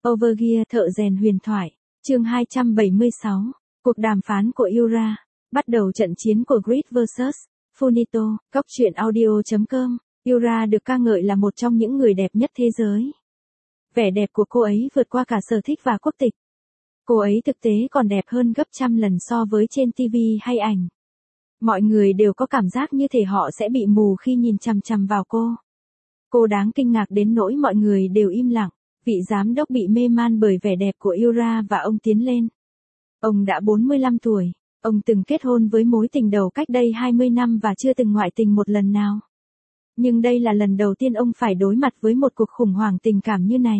Overgear thợ rèn huyền thoại, chương 276, cuộc đàm phán của Yura, bắt đầu trận chiến của Grid vs. Funito, góc truyện audio.com, Yura được ca ngợi là một trong những người đẹp nhất thế giới. Vẻ đẹp của cô ấy vượt qua cả sở thích và quốc tịch. Cô ấy thực tế còn đẹp hơn gấp trăm lần so với trên TV hay ảnh. Mọi người đều có cảm giác như thể họ sẽ bị mù khi nhìn chằm chằm vào cô. Cô đáng kinh ngạc đến nỗi mọi người đều im lặng. Vị giám đốc bị mê man bởi vẻ đẹp của Yura và ông tiến lên. Ông đã 45 tuổi, ông từng kết hôn với mối tình đầu cách đây 20 năm và chưa từng ngoại tình một lần nào. Nhưng đây là lần đầu tiên ông phải đối mặt với một cuộc khủng hoảng tình cảm như này.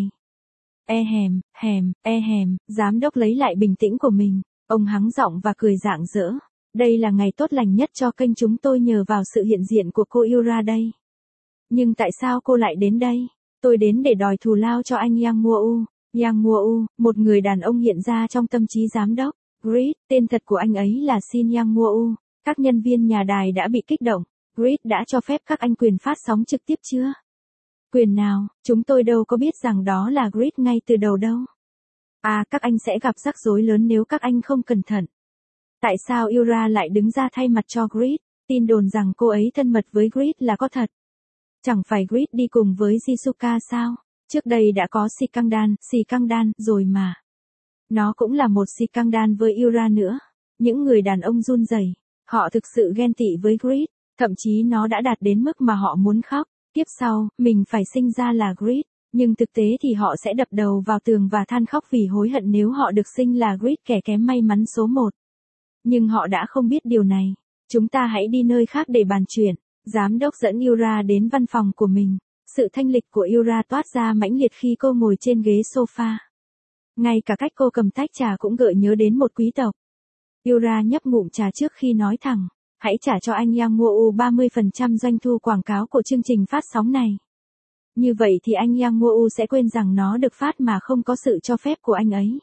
Giám đốc lấy lại bình tĩnh của mình, ông hắng giọng và cười rạng rỡ. Đây là ngày tốt lành nhất cho kênh chúng tôi nhờ vào sự hiện diện của cô Yura đây. Nhưng tại sao cô lại đến đây? Tôi đến để đòi thù lao cho anh Yang Woo. Yang Woo, một người đàn ông hiện ra trong tâm trí giám đốc. Grid, tên thật của anh ấy là Shin Yang Woo. Các nhân viên nhà đài đã bị kích động. Grid đã cho phép các anh quyền phát sóng trực tiếp chưa? Quyền nào, chúng tôi đâu có biết rằng đó là Grid ngay từ đầu đâu. Các anh sẽ gặp rắc rối lớn nếu các anh không cẩn thận. Tại sao Yura lại đứng ra thay mặt cho Grid? Tin đồn rằng cô ấy thân mật với Grid là có thật. Chẳng phải Grid đi cùng với Jisuka sao? Trước đây đã có Sikangdan rồi mà. Nó cũng là một Sikangdan với Yura nữa. Những người đàn ông run rẩy, họ thực sự ghen tị với Grid, thậm chí nó đã đạt đến mức mà họ muốn khóc. Tiếp sau, mình phải sinh ra là Grid, nhưng thực tế thì họ sẽ đập đầu vào tường và than khóc vì hối hận nếu họ được sinh là Grid, kẻ kém may mắn số 1. Nhưng họ đã không biết điều này. Chúng ta hãy đi nơi khác để bàn chuyện. Giám đốc dẫn Yura đến văn phòng của mình. Sự thanh lịch của Yura toát ra mãnh liệt khi cô ngồi trên ghế sofa. Ngay cả cách cô cầm tách trà cũng gợi nhớ đến một quý tộc. Yura nhấp ngụm trà trước khi nói thẳng, hãy trả cho anh Yang Woo 30% doanh thu quảng cáo của chương trình phát sóng này. Như vậy thì anh Yang Woo sẽ quên rằng nó được phát mà không có sự cho phép của anh ấy.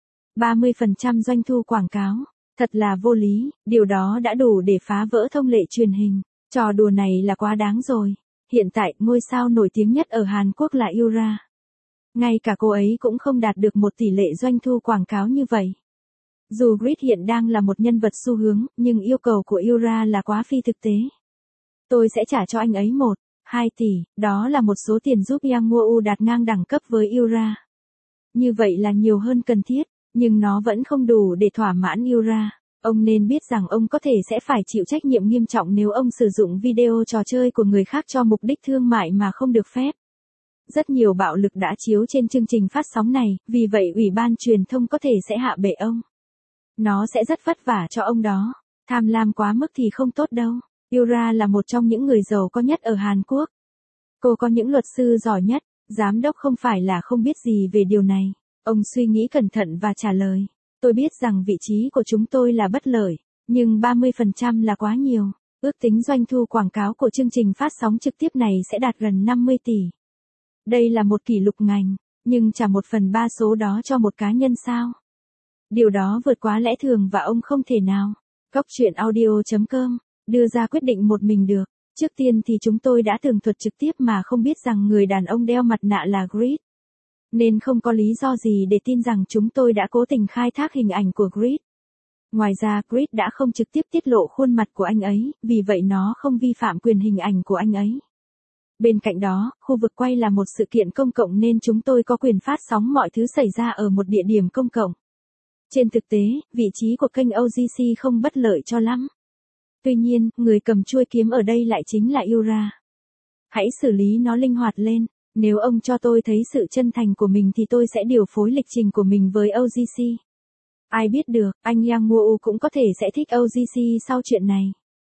30% doanh thu quảng cáo, thật là vô lý, điều đó đã đủ để phá vỡ thông lệ truyền hình. Trò đùa này là quá đáng rồi. Hiện tại, ngôi sao nổi tiếng nhất ở Hàn Quốc là Yura. Ngay cả cô ấy cũng không đạt được một tỷ lệ doanh thu quảng cáo như vậy. Dù Grid hiện đang là một nhân vật xu hướng, nhưng yêu cầu của Yura là quá phi thực tế. Tôi sẽ trả cho anh ấy 1-2 tỷ, đó là một số tiền giúp Yang Woo đạt ngang đẳng cấp với Yura. Như vậy là nhiều hơn cần thiết, nhưng nó vẫn không đủ để thỏa mãn Yura. Ông nên biết rằng ông có thể sẽ phải chịu trách nhiệm nghiêm trọng nếu ông sử dụng video trò chơi của người khác cho mục đích thương mại mà không được phép. Rất nhiều bạo lực đã chiếu trên chương trình phát sóng này, vì vậy Ủy ban truyền thông có thể sẽ hạ bệ ông. Nó sẽ rất vất vả cho ông đó. Tham lam quá mức thì không tốt đâu. Yura là một trong những người giàu có nhất ở Hàn Quốc. Cô có những luật sư giỏi nhất. Giám đốc không phải là không biết gì về điều này. Ông suy nghĩ cẩn thận và trả lời. Tôi biết rằng vị trí của chúng tôi là bất lợi, nhưng 30% là quá nhiều. Ước tính doanh thu quảng cáo của chương trình phát sóng trực tiếp này sẽ đạt gần 50 tỷ. Đây là một kỷ lục ngành, nhưng trả 1/3 số đó cho một cá nhân sao? Điều đó vượt quá lẽ thường và ông không thể nào. Góc truyện audio.com, đưa ra quyết định một mình được. Trước tiên thì chúng tôi đã tường thuật trực tiếp mà không biết rằng người đàn ông đeo mặt nạ là Grid. Nên không có lý do gì để tin rằng chúng tôi đã cố tình khai thác hình ảnh của Grid. Ngoài ra, Grid đã không trực tiếp tiết lộ khuôn mặt của anh ấy, vì vậy nó không vi phạm quyền hình ảnh của anh ấy. Bên cạnh đó, khu vực quay là một sự kiện công cộng nên chúng tôi có quyền phát sóng mọi thứ xảy ra ở một địa điểm công cộng. Trên thực tế, vị trí của kênh OGC không bất lợi cho lắm. Tuy nhiên, người cầm chuôi kiếm ở đây lại chính là Yura. Hãy xử lý nó linh hoạt lên. Nếu ông cho tôi thấy sự chân thành của mình thì tôi sẽ điều phối lịch trình của mình với OGC. Ai biết được, anh Yang Woo cũng có thể sẽ thích OGC sau chuyện này.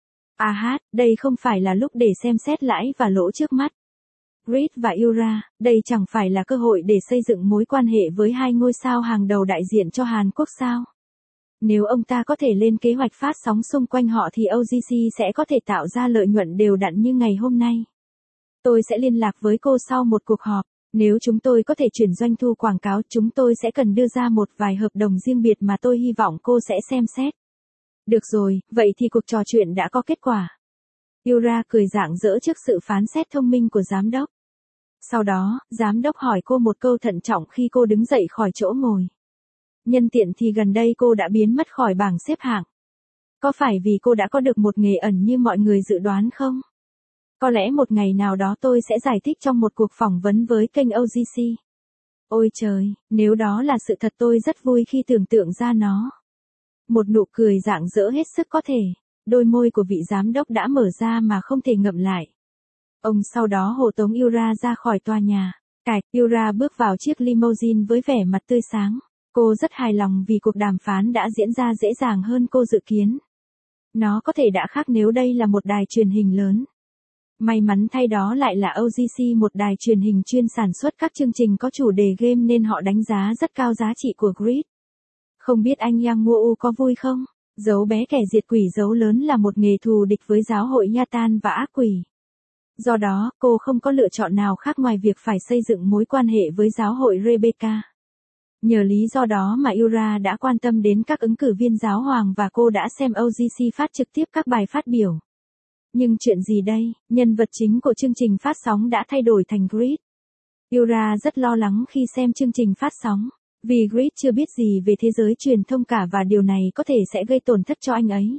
Đây không phải là lúc để xem xét lãi và lỗ trước mắt. Grid và Yura, đây chẳng phải là cơ hội để xây dựng mối quan hệ với hai ngôi sao hàng đầu đại diện cho Hàn Quốc sao? Nếu ông ta có thể lên kế hoạch phát sóng xung quanh họ thì OGC sẽ có thể tạo ra lợi nhuận đều đặn như ngày hôm nay. Tôi sẽ liên lạc với cô sau một cuộc họp. Nếu chúng tôi có thể chuyển doanh thu quảng cáo, chúng tôi sẽ cần đưa ra một vài hợp đồng riêng biệt mà tôi hy vọng cô sẽ xem xét. Được rồi, vậy thì cuộc trò chuyện đã có kết quả. Yura cười rạng rỡ trước sự phán xét thông minh của giám đốc. Sau đó, giám đốc hỏi cô một câu thận trọng khi cô đứng dậy khỏi chỗ ngồi. Nhân tiện thì gần đây cô đã biến mất khỏi bảng xếp hạng. Có phải vì cô đã có được một nghề ẩn như mọi người dự đoán không? Có lẽ một ngày nào đó tôi sẽ giải thích trong một cuộc phỏng vấn với kênh OGC. Ôi trời, nếu đó là sự thật tôi rất vui khi tưởng tượng ra nó. Một nụ cười rạng rỡ hết sức có thể. Đôi môi của vị giám đốc đã mở ra mà không thể ngậm lại. Ông sau đó hộ tống Yura ra khỏi tòa nhà. Cạch, Yura bước vào chiếc limousine với vẻ mặt tươi sáng. Cô rất hài lòng vì cuộc đàm phán đã diễn ra dễ dàng hơn cô dự kiến. Nó có thể đã khác nếu đây là một đài truyền hình lớn. May mắn thay đó lại là OGC, một đài truyền hình chuyên sản xuất các chương trình có chủ đề game nên họ đánh giá rất cao giá trị của Grid. Không biết anh Yang Woo có vui không? Dấu bé kẻ diệt quỷ dấu lớn là một nghề thù địch với giáo hội Yatan và ác quỷ. Do đó, cô không có lựa chọn nào khác ngoài việc phải xây dựng mối quan hệ với giáo hội Rebecca. Nhờ lý do đó mà Yura đã quan tâm đến các ứng cử viên giáo hoàng và cô đã xem OGC phát trực tiếp các bài phát biểu. Nhưng chuyện gì đây, nhân vật chính của chương trình phát sóng đã thay đổi thành Grid. Yura rất lo lắng khi xem chương trình phát sóng, vì Grid chưa biết gì về thế giới truyền thông cả và điều này có thể sẽ gây tổn thất cho anh ấy.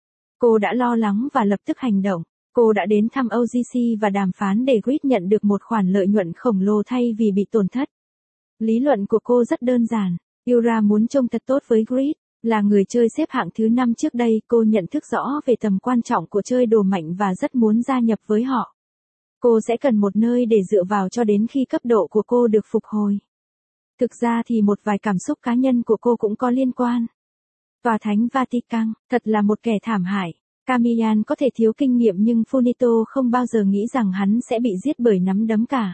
Cô đã lo lắng và lập tức hành động. Cô đã đến thăm OGC và đàm phán để Grid nhận được một khoản lợi nhuận khổng lồ thay vì bị tổn thất. Lý luận của cô rất đơn giản. Yura muốn trông thật tốt với Grid. Là người chơi xếp hạng thứ 5 trước đây, cô nhận thức rõ về tầm quan trọng của chơi đồ mạnh và rất muốn gia nhập với họ. Cô sẽ cần một nơi để dựa vào cho đến khi cấp độ của cô được phục hồi. Thực ra thì một vài cảm xúc cá nhân của cô cũng có liên quan. Tòa Thánh Vatican, thật là một kẻ thảm hại. Camillan có thể thiếu kinh nghiệm nhưng Funito không bao giờ nghĩ rằng hắn sẽ bị giết bởi nắm đấm cả.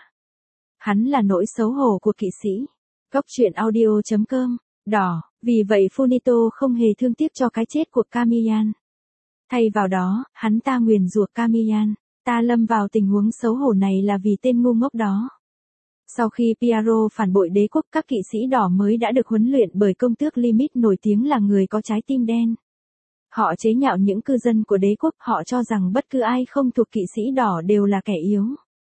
Hắn là nỗi xấu hổ của kỵ sĩ. Góc truyện audio.com, đỏ, vì vậy Funito không hề thương tiếc cho cái chết của Camillan. Thay vào đó, hắn ta nguyền rủa Camillan. Ta lâm vào tình huống xấu hổ này là vì tên ngu ngốc đó. Sau khi Piero phản bội đế quốc, các kỵ sĩ đỏ mới đã được huấn luyện bởi công tước Limit nổi tiếng là người có trái tim đen. Họ chế nhạo những cư dân của đế quốc, họ cho rằng bất cứ ai không thuộc kỵ sĩ đỏ đều là kẻ yếu.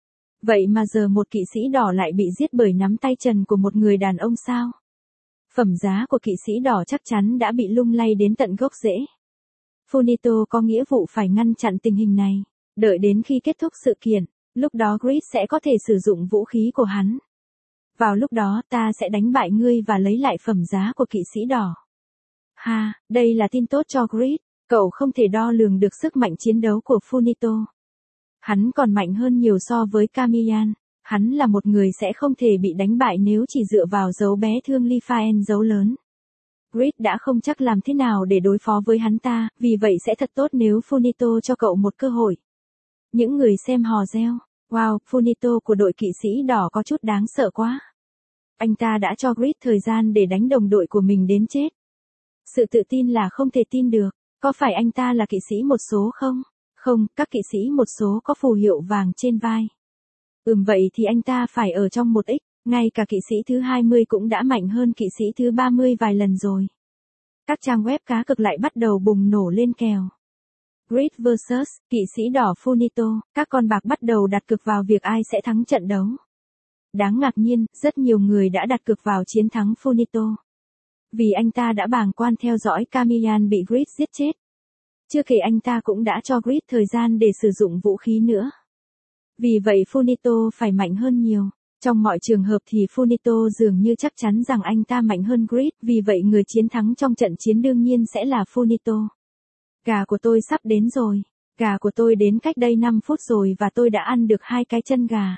Vậy mà giờ một kỵ sĩ đỏ lại bị giết bởi nắm tay trần của một người đàn ông sao? Phẩm giá của kỵ sĩ đỏ chắc chắn đã bị lung lay đến tận gốc rễ. Funito có nghĩa vụ phải ngăn chặn tình hình này. Đợi đến khi kết thúc sự kiện, lúc đó Grid sẽ có thể sử dụng vũ khí của hắn. Vào lúc đó ta sẽ đánh bại ngươi và lấy lại phẩm giá của kỵ sĩ đỏ. Ha, đây là tin tốt cho Grid. Cậu không thể đo lường được sức mạnh chiến đấu của Funito. Hắn còn mạnh hơn nhiều so với Camillan. Hắn là một người sẽ không thể bị đánh bại nếu chỉ dựa vào dấu bé thương Lifaen dấu lớn. Grid đã không chắc làm thế nào để đối phó với hắn ta, vì vậy sẽ thật tốt nếu Funito cho cậu một cơ hội. Những người xem hò reo, wow, Funito của đội kỵ sĩ đỏ có chút đáng sợ quá. Anh ta đã cho Grid thời gian để đánh đồng đội của mình đến chết. Sự tự tin là không thể tin được, có phải anh ta là kỵ sĩ một số không? Không, các kỵ sĩ một số có phù hiệu vàng trên vai. Vậy thì anh ta phải ở trong một x, ngay cả kỵ sĩ thứ 20 cũng đã mạnh hơn kỵ sĩ thứ 30 vài lần rồi. Các trang web cá cược lại bắt đầu bùng nổ lên kèo. Grid vs. kỵ sĩ đỏ Funito, các con bạc bắt đầu đặt cược vào việc ai sẽ thắng trận đấu. Đáng ngạc nhiên, rất nhiều người đã đặt cược vào chiến thắng Funito. Vì anh ta đã bàng quan theo dõi Camillan bị Grid giết chết. Chưa kể anh ta cũng đã cho Grid thời gian để sử dụng vũ khí nữa. Vì vậy Funito phải mạnh hơn nhiều. Trong mọi trường hợp thì Funito dường như chắc chắn rằng anh ta mạnh hơn Grid, vì vậy người chiến thắng trong trận chiến đương nhiên sẽ là Funito. Gà của tôi sắp đến rồi. Gà của tôi đến cách đây 5 phút rồi và tôi đã ăn được 2 cái chân gà.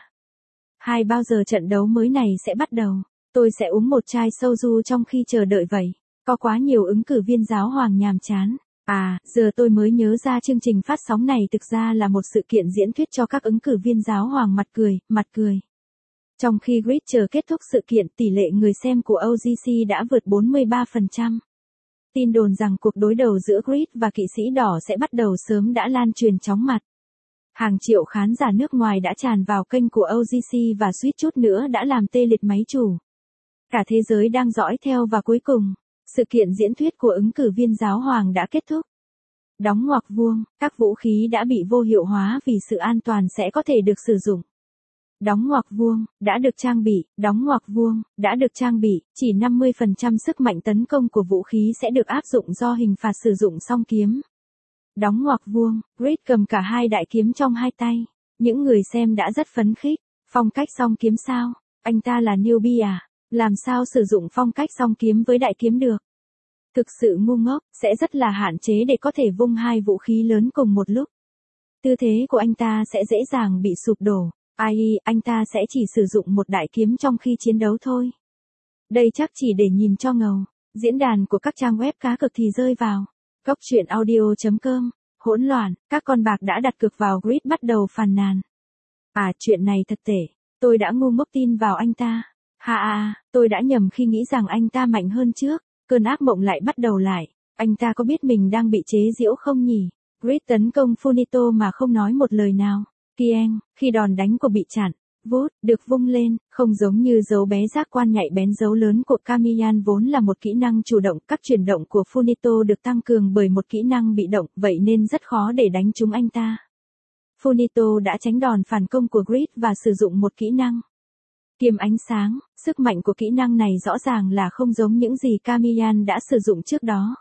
Bao giờ trận đấu mới này sẽ bắt đầu? Tôi sẽ uống một chai soju trong khi chờ đợi vậy. Có quá nhiều ứng cử viên giáo hoàng nhàm chán. Giờ tôi mới nhớ ra chương trình phát sóng này thực ra là một sự kiện diễn thuyết cho các ứng cử viên giáo hoàng mặt cười. Trong khi Grid chờ kết thúc sự kiện, tỷ lệ người xem của OGC đã vượt 43%. Tin đồn rằng cuộc đối đầu giữa Grid và kỵ sĩ đỏ sẽ bắt đầu sớm đã lan truyền chóng mặt. Hàng triệu khán giả nước ngoài đã tràn vào kênh của OGC và suýt chút nữa đã làm tê liệt máy chủ. Cả thế giới đang dõi theo và cuối cùng, sự kiện diễn thuyết của ứng cử viên giáo hoàng đã kết thúc. Đóng ngoặc vuông, các vũ khí đã bị vô hiệu hóa vì sự an toàn sẽ có thể được sử dụng. Đóng ngoặc vuông, đã được trang bị, đóng ngoặc vuông, đã được trang bị, chỉ 50% sức mạnh tấn công của vũ khí sẽ được áp dụng do hình phạt sử dụng song kiếm. Đóng ngoặc vuông, Reed cầm cả hai đại kiếm trong hai tay. Những người xem đã rất phấn khích. Phong cách song kiếm sao? Anh ta là newbie à? Làm sao sử dụng phong cách song kiếm với đại kiếm được? Thực sự ngu ngốc, sẽ rất là hạn chế để có thể vung hai vũ khí lớn cùng một lúc. Tư thế của anh ta sẽ dễ dàng bị sụp đổ. Anh ta sẽ chỉ sử dụng một đại kiếm trong khi chiến đấu thôi. Đây chắc chỉ để nhìn cho ngầu. Diễn đàn của các trang web cá cược thì rơi vào. Cốc truyện audio.com. Hỗn loạn, các con bạc đã đặt cược vào Reed bắt đầu phàn nàn. Chuyện này thật tệ. Tôi đã ngu ngốc tin vào anh ta. Tôi đã nhầm khi nghĩ rằng anh ta mạnh hơn trước. Cơn ác mộng lại bắt đầu lại. Anh ta có biết mình đang bị chế giễu không nhỉ? Reed tấn công Funito mà không nói một lời nào. Kieng, khi đòn đánh của bị chặn, vút, được vung lên, không giống như dấu bé giác quan nhạy bén dấu lớn của Kamiyan vốn là một kỹ năng chủ động. Các chuyển động của Funito được tăng cường bởi một kỹ năng bị động, vậy nên rất khó để đánh trúng anh ta. Funito đã tránh đòn phản công của Reed và sử dụng một kỹ năng. Kiếm ánh sáng, sức mạnh của kỹ năng này rõ ràng là không giống những gì Kamiyan đã sử dụng trước đó.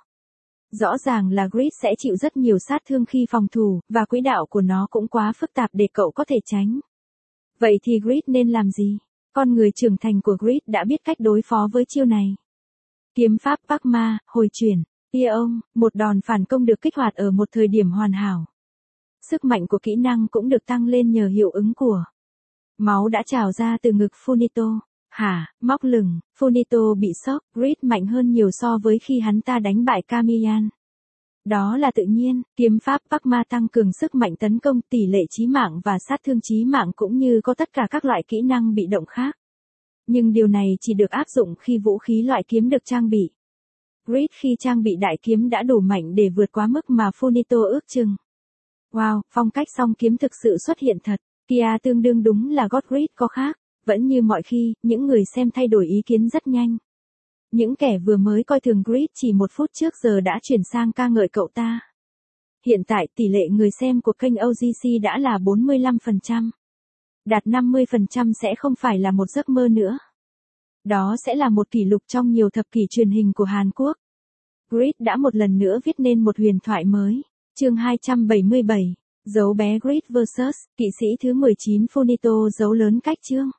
Rõ ràng là Reed sẽ chịu rất nhiều sát thương khi phòng thủ, và quỹ đạo của nó cũng quá phức tạp để cậu có thể tránh. Vậy thì Reed nên làm gì? Con người trưởng thành của Reed đã biết cách đối phó với chiêu này. Kiếm pháp Pakma, hồi chuyển. Một đòn phản công được kích hoạt ở một thời điểm hoàn hảo. Sức mạnh của kỹ năng cũng được tăng lên nhờ hiệu ứng của. Máu đã trào ra từ ngực Funito. Móc lửng, Funito bị sốc, Reed mạnh hơn nhiều so với khi hắn ta đánh bại Kamiyan. Đó là tự nhiên, kiếm pháp Pakma tăng cường sức mạnh tấn công, tỷ lệ chí mạng và sát thương chí mạng cũng như có tất cả các loại kỹ năng bị động khác. Nhưng điều này chỉ được áp dụng khi vũ khí loại kiếm được trang bị. Reed khi trang bị đại kiếm đã đủ mạnh để vượt quá mức mà Funito ước chừng. Wow, phong cách song kiếm thực sự xuất hiện thật. Kia tương đương đúng là Reed có khác. Vẫn như mọi khi, những người xem thay đổi ý kiến rất nhanh. Những kẻ vừa mới coi thường Reed chỉ 1 phút trước giờ đã chuyển sang ca ngợi cậu ta. Hiện tại tỷ lệ người xem của kênh OGC đã là 45%. Đạt 50% sẽ không phải là một giấc mơ nữa. Đó sẽ là một kỷ lục trong nhiều thập kỷ truyền hình của Hàn Quốc. Reed đã một lần nữa viết nên một huyền thoại mới. Chương 277. Dấu bé Reed vs. Kỵ sĩ thứ 19 Funito dấu lớn cách chương.